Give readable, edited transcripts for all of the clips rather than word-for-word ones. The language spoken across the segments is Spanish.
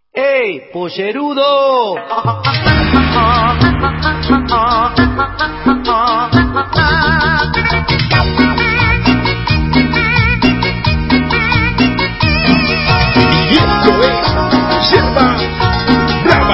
¡Ey, pollerudo! Y esto es Yerba Brava.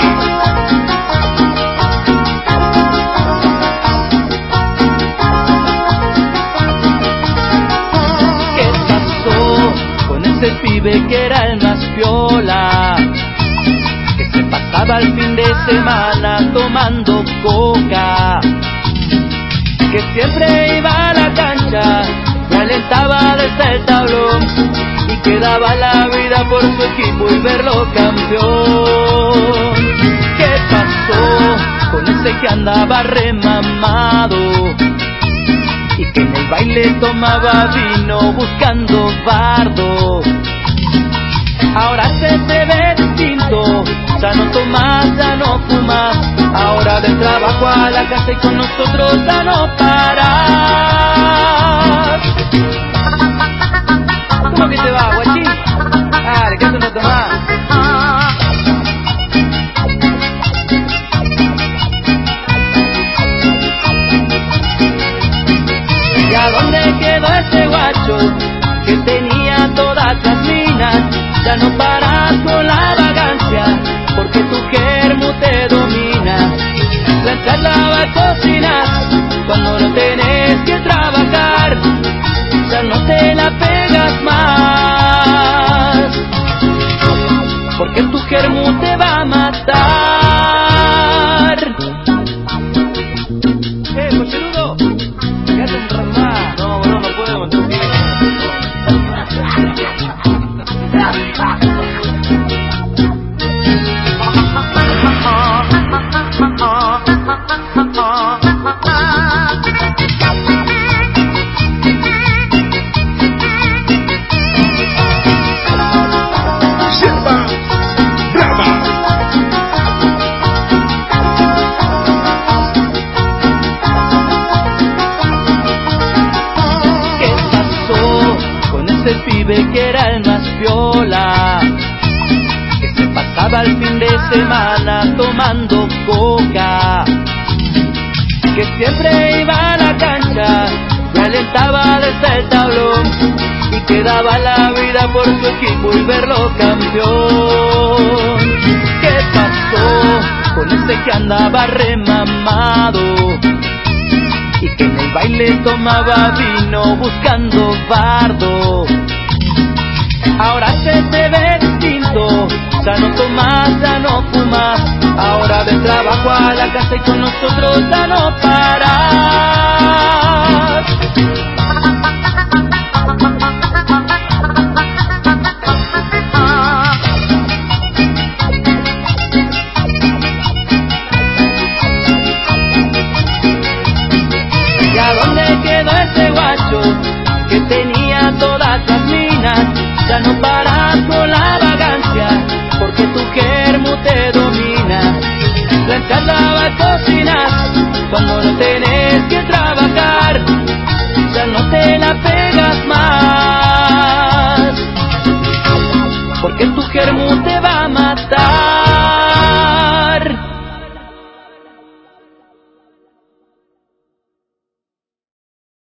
¿Qué pasó con ese pibe que era el más piola? Que se pasaba el fin de semana tomando coca, que siempre iba a la cancha y alentaba desde el tablón y que daba la vida por su equipo y verlo campeón. ¿Qué pasó con ese que andaba remamado y que en el baile tomaba vino buscando bardo? Ahora se te ve distinto, ya no tomas, ya no fumas, ahora del trabajo a la casa y con nosotros ya no paras. ¿Cómo que te va, guachín? Dale, que eso no tomás. ¿Y a dónde quedó ese guacho que tenía todas las minas? Ya no paras con la vagancia, porque tu germo te domina. Planchar, lavar, cocinar, cuando no tenés que trabajar, ya no te la pegas más, porque tu germo te va a matar. Pollerudo, quédate un rato más. No, bro, no puedo, no puedo. Yerba Brava. ¿Qué pasó con ese pibe que era el más piola? Que se pasaba el fin de semana tomando coca, que siempre iba a la cancha y alentaba desde el tablón y que daba la vida por su equipo y verlo campeón. ¿Qué pasó con ese que andaba remamado y que en el baile tomaba vino buscando bardo? Ahora se te ve distinto, ya no tomas, ya no fumas, ahora del trabajo a la casa y con nosotros ya no paras.